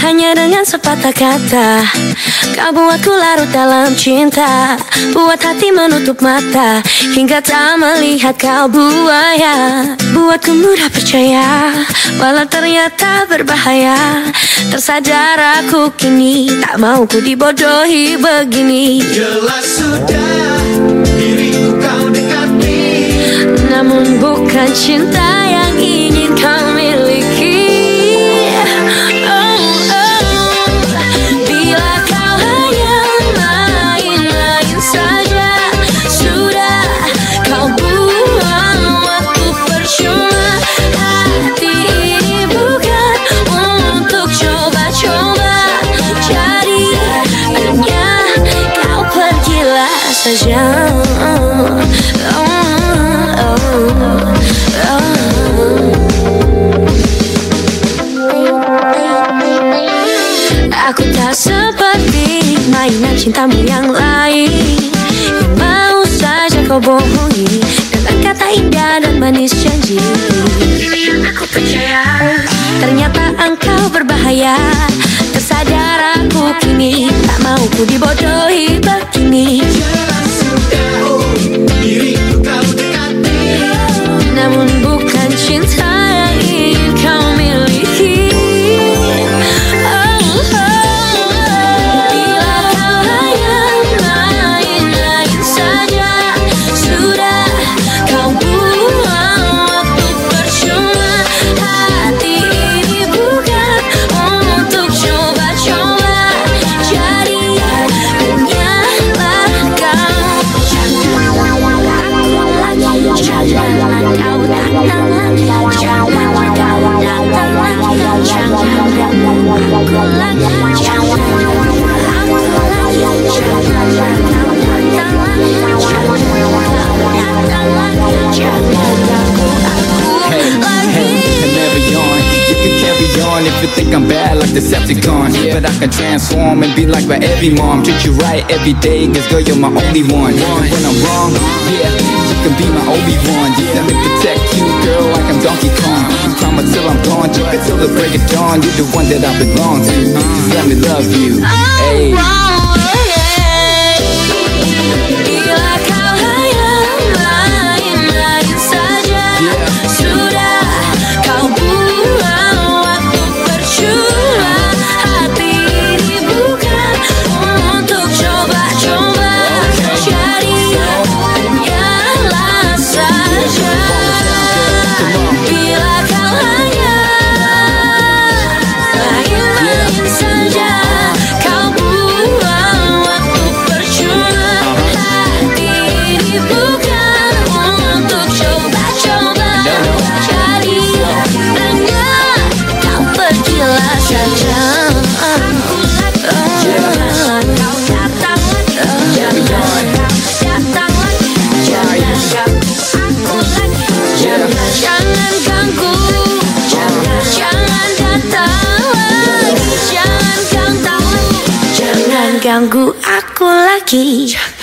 Hanya dengan sepatah kata kau buatku larut dalam cinta, buat hati menutup mata hingga tak melihat kau buaya. Buatku mudah percaya walau ternyata berbahaya. Tersadar aku kini tak mau ku dibodohi begini. Jelas sudah diriku kau dekati, namun bukan cinta yang ingin kau miliki. Aku tak seperti mainan cintamu yang lain, yang mau saja kau bohongi dengan kata indah dan manis janji. Aku percaya ternyata engkau berbahaya. Tersadar aku kini tak mau ku dibodohi begini. jelas sudah diriku kau dekati, namun bukan cinta yang ingin kau miliki. Bila kau hanya main-main saja, sudah kau buang waktu percuma. Hati ini bukan untuk coba-coba, jadi hanyalah kau. Janganlah kau datang lagi, janganlah kau datang lagi, janganlah aku lagi, janganlah aku lagi, janganlah kau datang lagi, janganlah kau datang lagi, janganlah aku lagi. You can carry on if you think I'm bad like Decepticon, but I can transform and be like my every mom. Treat you right every day, cause girl you're my only one. And when I'm wrong, yeah, you can be my Obi-Wan. Yeah, let me protect you, girl, like I'm Donkey Kong. Promise till I'm gone, you can till the break of dawn. You're the one that I belong to, just let me love you. Hey. Bila kau hanya main-main saja, sudah kau buang waktu percuma. Hati ini bukan untuk coba-coba, jadi hanyalah saja. Bila kau hanya main-main saja, kau buang waktu percuma. Hati ini bukan untuk coba-coba, jadi hanya kau pergilah saja. Kau datang lagi, jangan kau datang lagi, jangan ganggu aku lagi, jangan ganggu, jangan datang lagi, jangan ganggu, jangan ganggu aku lagi.